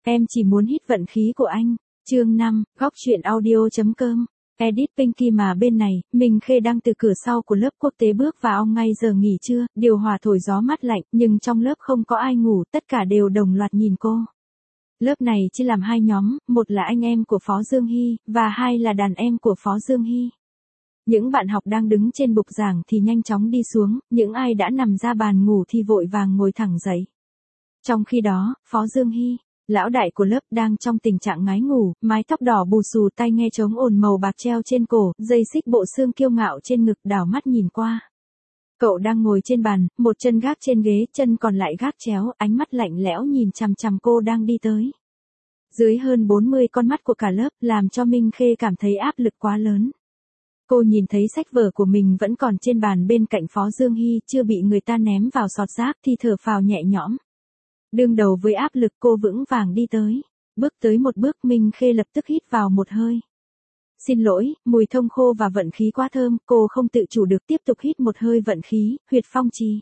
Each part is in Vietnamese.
Em chỉ muốn hít vận khí của anh. Chương 5, góc truyện audio.com. Edit Pinky mà bên này, Minh Khê đang từ cửa sau của lớp quốc tế bước vào ngay giờ nghỉ trưa, điều hòa thổi gió mát lạnh, nhưng trong lớp không có ai ngủ, tất cả đều đồng loạt nhìn cô. Lớp này chia làm hai nhóm, một là anh em của Phó Dương Hy, và hai là đàn em của Phó Dương Hy. Những bạn học đang đứng trên bục giảng thì nhanh chóng đi xuống, những ai đã nằm ra bàn ngủ thì vội vàng ngồi thẳng dậy. Trong khi đó, Phó Dương Hy, lão đại của lớp đang trong tình trạng ngái ngủ, mái tóc đỏ bù xù, tai nghe trống ồn màu bạc treo trên cổ, dây xích bộ xương kiêu ngạo trên ngực, đảo mắt nhìn qua. Cậu đang ngồi trên bàn, một chân gác trên ghế, chân còn lại gác chéo, ánh mắt lạnh lẽo nhìn chằm chằm cô đang đi tới. Dưới hơn 40 con mắt của cả lớp, làm cho Minh Khê cảm thấy áp lực quá lớn. Cô nhìn thấy sách vở của mình vẫn còn trên bàn bên cạnh Phó Dương Hy, chưa bị người ta ném vào sọt rác, thì thở phào nhẹ nhõm. Đương đầu với áp lực, cô vững vàng đi tới. Bước tới một bước, Minh Khê lập tức hít vào một hơi. Xin lỗi, mùi thông khô và vận khí quá thơm, cô không tự chủ được tiếp tục hít một hơi vận khí, huyệt phong trì.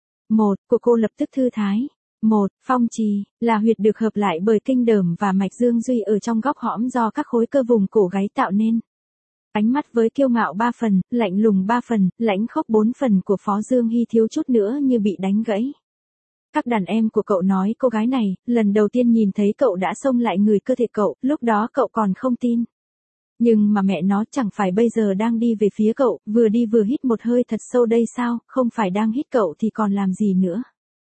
Của cô lập tức thư thái. Phong trì, là huyệt được hợp lại bởi kinh đờm và mạch dương duy ở trong góc hõm do các khối cơ vùng cổ gáy tạo nên. Ánh mắt với kiêu ngạo 3 phần, lạnh lùng 3 phần, lãnh khốc 4 phần của Phó Dương Hy thiếu chút nữa như bị đánh gãy. Các đàn em của cậu nói cô gái này, lần đầu tiên nhìn thấy cậu đã xông lại người cơ thể cậu, lúc đó cậu còn không tin. Nhưng mà mẹ nó chẳng phải bây giờ đang đi về phía cậu, vừa đi vừa hít một hơi thật sâu đây sao, không phải đang hít cậu thì còn làm gì nữa.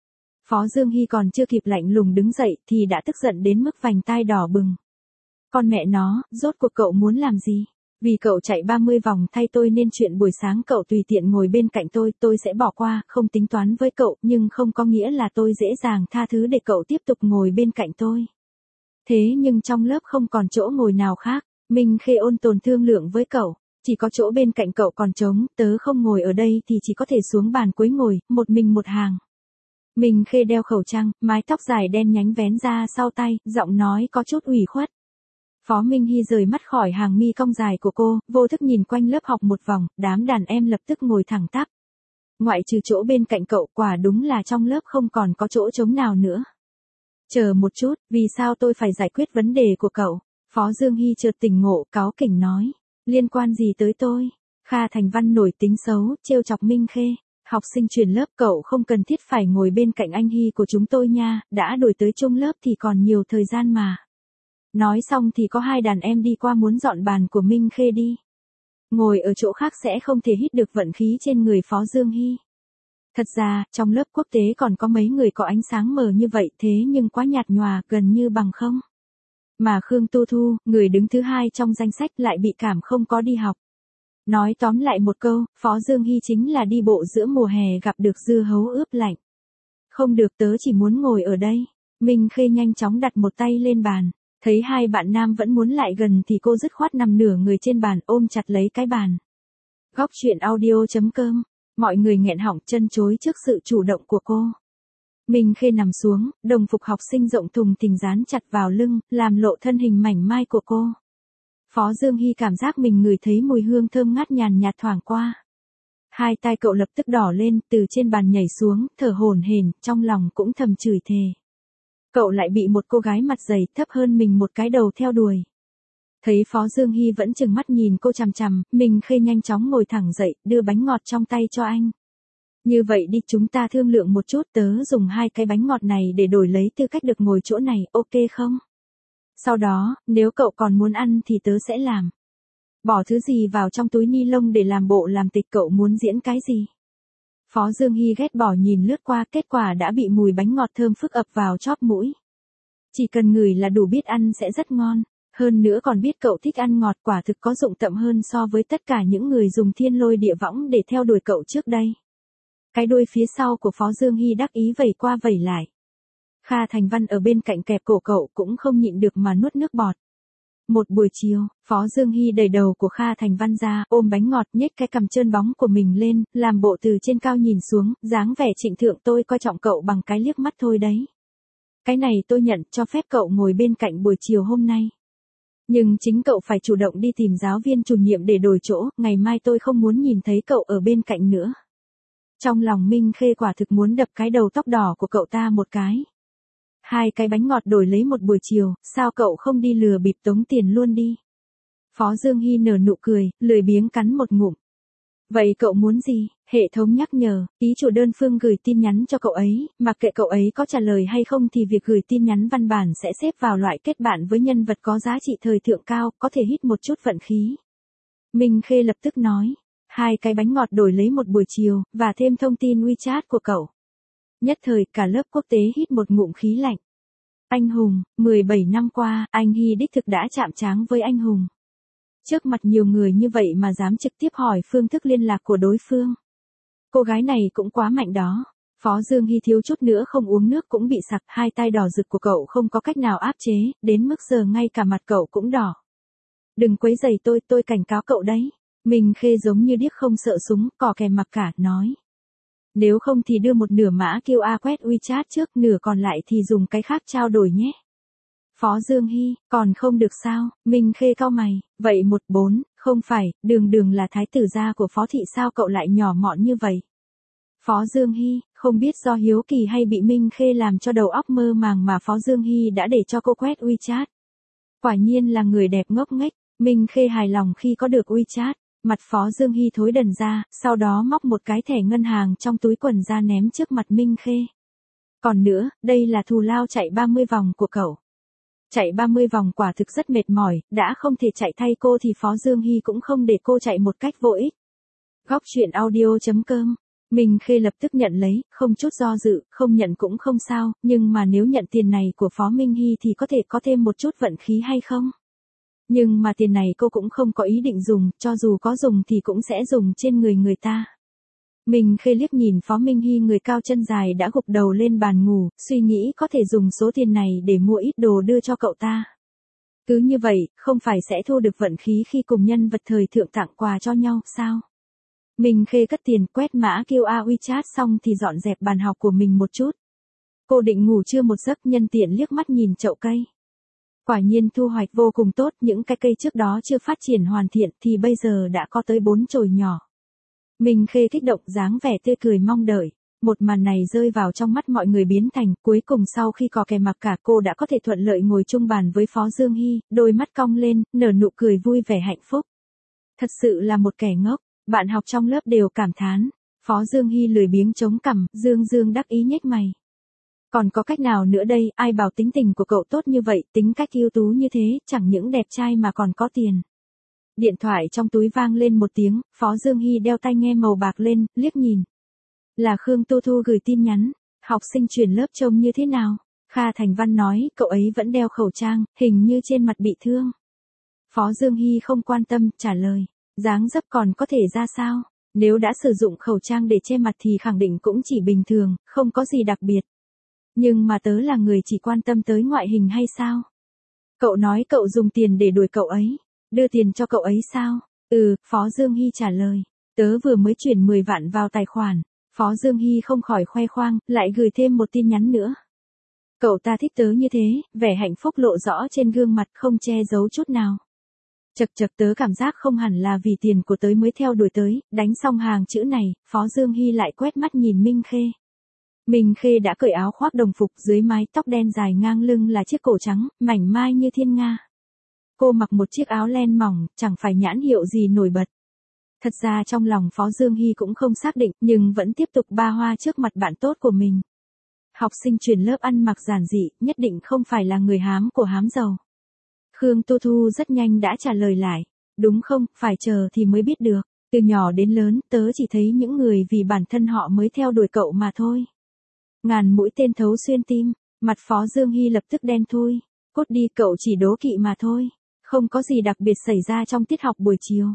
Phó Dương Hy còn chưa kịp lạnh lùng đứng dậy thì đã tức giận đến mức vành tai đỏ bừng. Con mẹ nó, rốt cuộc cậu muốn làm gì? Vì cậu chạy 30 vòng thay tôi nên chuyện buổi sáng cậu tùy tiện ngồi bên cạnh tôi sẽ bỏ qua, không tính toán với cậu, nhưng không có nghĩa là tôi dễ dàng tha thứ để cậu tiếp tục ngồi bên cạnh tôi. Thế nhưng trong lớp không còn chỗ ngồi nào khác, Minh Khê ôn tồn thương lượng với cậu, chỉ có chỗ bên cạnh cậu còn trống, tớ không ngồi ở đây thì chỉ có thể xuống bàn cuối ngồi, một mình một hàng. Minh Khê đeo khẩu trang, mái tóc dài đen nhánh vén ra sau tay, giọng nói có chút ủy khuất. Phó Minh Hy rời mắt khỏi hàng mi cong dài của cô, vô thức nhìn quanh lớp học một vòng, đám đàn em lập tức ngồi thẳng tắp. Ngoại trừ chỗ bên cạnh cậu, quả đúng là trong lớp không còn có chỗ trống nào nữa. Chờ một chút, vì sao tôi phải giải quyết vấn đề của cậu? Phó Dương Hy chợt tỉnh ngộ, cáu kỉnh nói. Liên quan gì tới tôi? Kha Thành Văn nổi tính xấu, trêu chọc Minh Khê. Học sinh chuyển lớp, cậu không cần thiết phải ngồi bên cạnh anh Hy của chúng tôi nha, đã đổi tới chung lớp thì còn nhiều thời gian mà. Nói xong thì có hai đàn em đi qua muốn dọn bàn của Minh Khê đi. Ngồi ở chỗ khác sẽ không thể hít được vận khí trên người Phó Dương Hy. Thật ra, trong lớp quốc tế còn có mấy người có ánh sáng mờ như vậy, thế nhưng quá nhạt nhòa, gần như bằng không. Mà Khương Tu Thu, người đứng thứ hai trong danh sách, lại bị cảm không có đi học. Nói tóm lại một câu, Phó Dương Hy chính là đi bộ giữa mùa hè gặp được dưa hấu ướp lạnh. Không được, tớ chỉ muốn ngồi ở đây. Minh Khê nhanh chóng đặt một tay lên bàn. Thấy hai bạn nam vẫn muốn lại gần thì cô dứt khoát nằm nửa người trên bàn, ôm chặt lấy cái bàn. Góc truyện audio.com. Mọi người nghẹn họng chân chối trước sự chủ động của cô. Minh Khê nằm xuống, đồng phục học sinh rộng thùng thình dán chặt vào lưng, làm lộ thân hình mảnh mai của cô. Phó Dương Hy cảm giác mình ngửi thấy mùi hương thơm ngát nhàn nhạt thoảng qua. Hai tai cậu lập tức đỏ lên, từ trên bàn nhảy xuống, thở hổn hển, trong lòng cũng thầm chửi thề. Cậu lại bị một cô gái mặt dày thấp hơn mình một cái đầu theo đuổi. Thấy Phó Dương Hy vẫn chừng mắt nhìn cô chằm chằm, Minh Khê nhanh chóng ngồi thẳng dậy, đưa bánh ngọt trong tay cho anh. Như vậy đi, chúng ta thương lượng một chút, tớ dùng 2 cái bánh ngọt này để đổi lấy tư cách được ngồi chỗ này, ok không? Sau đó, nếu cậu còn muốn ăn thì tớ sẽ làm. Bỏ thứ gì vào trong túi ni lông để làm bộ làm tịch, cậu muốn diễn cái gì? Phó Dương Hy ghét bỏ nhìn lướt qua, kết quả đã bị mùi bánh ngọt thơm phức ập vào chóp mũi. Chỉ cần ngửi là đủ biết ăn sẽ rất ngon, hơn nữa còn biết cậu thích ăn ngọt, quả thực có dụng tậm hơn so với tất cả những người dùng thiên lôi địa võng để theo đuổi cậu trước đây. Cái đuôi phía sau của Phó Dương Hy đắc ý vẩy qua vẩy lại. Kha Thành Văn ở bên cạnh kẹp cổ cậu cũng không nhịn được mà nuốt nước bọt. Một buổi chiều, Phó Dương Hy đẩy đầu của Kha Thành Văn ra, ôm bánh ngọt, nhếch cái cằm trơn bóng của mình lên, làm bộ từ trên cao nhìn xuống, dáng vẻ trịnh thượng, tôi coi trọng cậu bằng cái liếc mắt thôi đấy. Cái này tôi nhận, cho phép cậu ngồi bên cạnh buổi chiều hôm nay. Nhưng chính cậu phải chủ động đi tìm giáo viên chủ nhiệm để đổi chỗ, ngày mai tôi không muốn nhìn thấy cậu ở bên cạnh nữa. Trong lòng Minh Khê quả thực muốn đập cái đầu tóc đỏ của cậu ta một cái. 2 cái bánh ngọt đổi lấy một buổi chiều, sao cậu không đi lừa bịp tống tiền luôn đi. Phó Dương Hy nở nụ cười, lười biếng cắn một ngụm. Vậy cậu muốn gì? Hệ thống nhắc nhở, ký chủ đơn phương gửi tin nhắn cho cậu ấy, mặc kệ cậu ấy có trả lời hay không thì việc gửi tin nhắn văn bản sẽ xếp vào loại kết bạn với nhân vật có giá trị thời thượng cao, có thể hít một chút vận khí. Minh Khê lập tức nói, 2 cái bánh ngọt đổi lấy một buổi chiều, và thêm thông tin WeChat của cậu. Nhất thời cả lớp quốc tế hít một ngụm khí lạnh. Anh Hùng, 17 năm qua, anh Hy đích thực đã chạm trán với anh Hùng. Trước mặt nhiều người như vậy mà dám trực tiếp hỏi phương thức liên lạc của đối phương. Cô gái này cũng quá mạnh đó. Phó Dương Hy thiếu chút nữa không uống nước cũng bị sặc, 2 tay đỏ rực của cậu không có cách nào áp chế, đến mức giờ ngay cả mặt cậu cũng đỏ. Đừng quấy rầy tôi cảnh cáo cậu đấy. Minh Khê giống như điếc không sợ súng, cò kè mặc cả, nói. Nếu không thì đưa một nửa mã QR quét WeChat trước, nửa còn lại thì dùng cái khác trao đổi nhé. Phó Dương Hy, còn không được sao? Minh Khê cau mày, vậy 14, không phải, đường là thái tử gia của Phó thị sao cậu lại nhỏ mọn như vậy? Phó Dương Hy, không biết do hiếu kỳ hay bị Minh Khê làm cho đầu óc mơ màng mà Phó Dương Hy đã để cho cô quét WeChat. Quả nhiên là người đẹp ngốc nghếch, Minh Khê hài lòng khi có được WeChat. Mặt Phó Dương Hy thối đần ra, sau đó móc một cái thẻ ngân hàng trong túi quần ra ném trước mặt Minh Khê. Còn nữa, đây là thù lao chạy 30 vòng của cậu. Chạy 30 vòng quả thực rất mệt mỏi, đã không thể chạy thay cô thì Phó Dương Hy cũng không để cô chạy một cách vô ích. Góc truyện audio.com. Minh Khê lập tức nhận lấy, không chút do dự, không nhận cũng không sao, nhưng mà nếu nhận tiền này của Phó Minh Hy thì có thể có thêm một chút vận khí hay không? Nhưng mà tiền này cô cũng không có ý định dùng, cho dù có dùng thì cũng sẽ dùng trên người ta. Minh Khê liếc nhìn Phó Minh Hy người cao chân dài đã gục đầu lên bàn ngủ, suy nghĩ có thể dùng số tiền này để mua ít đồ đưa cho cậu ta. Cứ như vậy, không phải sẽ thu được vận khí khi cùng nhân vật thời thượng tặng quà cho nhau, sao? Minh Khê cất tiền quét mã QR WeChat xong thì dọn dẹp bàn học của mình một chút. Cô định ngủ trưa một giấc nhân tiện liếc mắt nhìn chậu cây. Quả nhiên thu hoạch vô cùng tốt, những cái cây trước đó chưa phát triển hoàn thiện thì bây giờ đã có tới 4 chồi nhỏ. Minh Khê kích động dáng vẻ tươi cười mong đợi. Một màn này rơi vào trong mắt mọi người biến thành, cuối cùng sau khi cò kè mặc cả cô đã có thể thuận lợi ngồi chung bàn với Phó Dương Hy, đôi mắt cong lên, nở nụ cười vui vẻ hạnh phúc. Thật sự là một kẻ ngốc, bạn học trong lớp đều cảm thán. Phó Dương Hy lười biếng chống cằm, Dương đắc ý nhếch mày. Còn có cách nào nữa đây, ai bảo tính tình của cậu tốt như vậy, tính cách ưu tú như thế, chẳng những đẹp trai mà còn có tiền. Điện thoại trong túi vang lên một tiếng, Phó Dương Hy đeo tai nghe màu bạc lên, liếc nhìn. Là Khương Tu Thu gửi tin nhắn, học sinh chuyển lớp trông như thế nào? Kha Thành Văn nói, cậu ấy vẫn đeo khẩu trang, hình như trên mặt bị thương. Phó Dương Hy không quan tâm, trả lời, dáng dấp còn có thể ra sao? Nếu đã sử dụng khẩu trang để che mặt thì khẳng định cũng chỉ bình thường, không có gì đặc biệt. Nhưng mà tớ là người chỉ quan tâm tới ngoại hình hay sao? Cậu nói cậu dùng tiền để đuổi cậu ấy. Đưa tiền cho cậu ấy sao? Phó Dương Hy trả lời. Tớ vừa mới chuyển 10 vạn vào tài khoản. Phó Dương Hy không khỏi khoe khoang, lại gửi thêm một tin nhắn nữa. Cậu ta thích tớ như thế, vẻ hạnh phúc lộ rõ trên gương mặt không che giấu chút nào. Chật tớ cảm giác không hẳn là vì tiền của tớ mới theo đuổi tới, đánh xong hàng chữ này, Phó Dương Hy lại quét mắt nhìn Minh Khê. Minh Khê đã cởi áo khoác đồng phục, dưới mái tóc đen dài ngang lưng là chiếc cổ trắng, mảnh mai như thiên nga. Cô mặc một chiếc áo len mỏng, chẳng phải nhãn hiệu gì nổi bật. Thật ra trong lòng Phó Dương Hy cũng không xác định, nhưng vẫn tiếp tục ba hoa trước mặt bạn tốt của mình. Học sinh chuyển lớp ăn mặc giản dị, nhất định không phải là người hám của hám giàu. Khương Tu Thu rất nhanh đã trả lời lại. Đúng không, phải chờ thì mới biết được. Từ nhỏ đến lớn, tớ chỉ thấy những người vì bản thân họ mới theo đuổi cậu mà thôi. Ngàn mũi tên thấu xuyên tim, mặt Phó Dương Hy lập tức đen thui. Cút đi, cậu chỉ đố kỵ mà thôi. Không có gì đặc biệt xảy ra trong tiết học buổi chiều.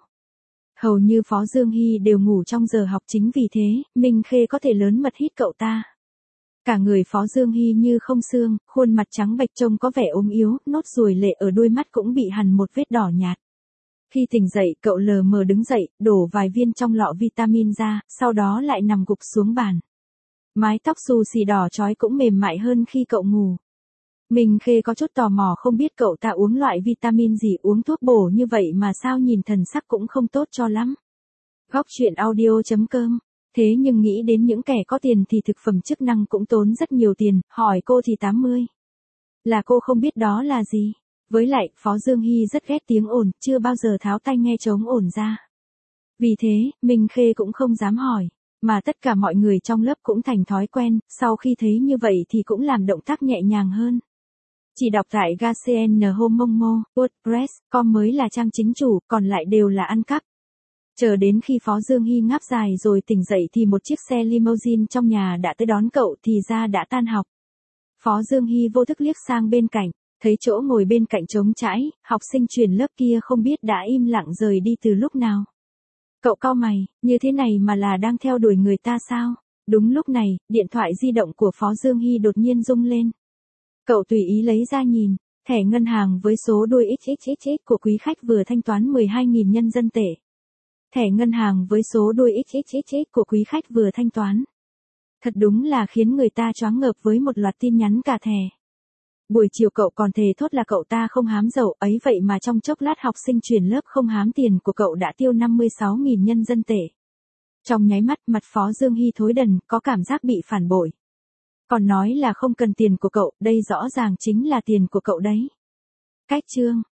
Hầu như Phó Dương Hy đều ngủ trong giờ học, chính vì thế, Minh Khê có thể lớn mật hít cậu ta. Cả người Phó Dương Hy như không xương, khuôn mặt trắng bệch trông có vẻ ốm yếu, nốt ruồi lệ ở đôi mắt cũng bị hằn một vết đỏ nhạt. Khi tỉnh dậy, cậu lờ mờ đứng dậy, đổ vài viên trong lọ vitamin ra, sau đó lại nằm gục xuống bàn. Mái tóc xù xì đỏ chói cũng mềm mại hơn khi cậu ngủ. Minh Khê có chút tò mò không biết cậu ta uống loại vitamin gì, uống thuốc bổ như vậy mà sao nhìn thần sắc cũng không tốt cho lắm. Góc truyện audio.com. Thế nhưng nghĩ đến những kẻ có tiền thì thực phẩm chức năng cũng tốn rất nhiều tiền, hỏi cô thì 80. Là cô không biết đó là gì. Với lại, Phó Dương Hy rất ghét tiếng ồn, chưa bao giờ tháo tai nghe chống ồn ra. Vì thế, Minh Khê cũng không dám hỏi. Mà tất cả mọi người trong lớp cũng thành thói quen, sau khi thấy như vậy thì cũng làm động tác nhẹ nhàng hơn. Chỉ đọc tại GCN Homomo, WordPress.com mới là trang chính chủ, còn lại đều là ăn cắp. Chờ đến khi Phó Dương Hy ngáp dài rồi tỉnh dậy thì một chiếc xe limousine trong nhà đã tới đón cậu thì ra đã tan học. Phó Dương Hy vô thức liếc sang bên cạnh, thấy chỗ ngồi bên cạnh trống trãi, học sinh chuyển lớp kia không biết đã im lặng rời đi từ lúc nào. Cậu cau mày, như thế này mà là đang theo đuổi người ta sao? Đúng lúc này, điện thoại di động của Phó Dương Hy đột nhiên rung lên. Cậu tùy ý lấy ra nhìn, thẻ ngân hàng với số đuôi XXXX của quý khách vừa thanh toán 12.000 nhân dân tệ. Thẻ ngân hàng với số đuôi XXXX của quý khách vừa thanh toán. Thật đúng là khiến người ta choáng ngợp với một loạt tin nhắn cả thẻ. Buổi chiều cậu còn thề thốt là cậu ta không hám dậu ấy vậy mà trong chốc lát học sinh chuyển lớp không hám tiền của cậu đã tiêu 56.000 nhân dân tệ. Trong nháy mắt mặt Phó Dương Hy thối đần, có cảm giác bị phản bội. Còn nói là không cần tiền của cậu, đây rõ ràng chính là tiền của cậu đấy. Cách chương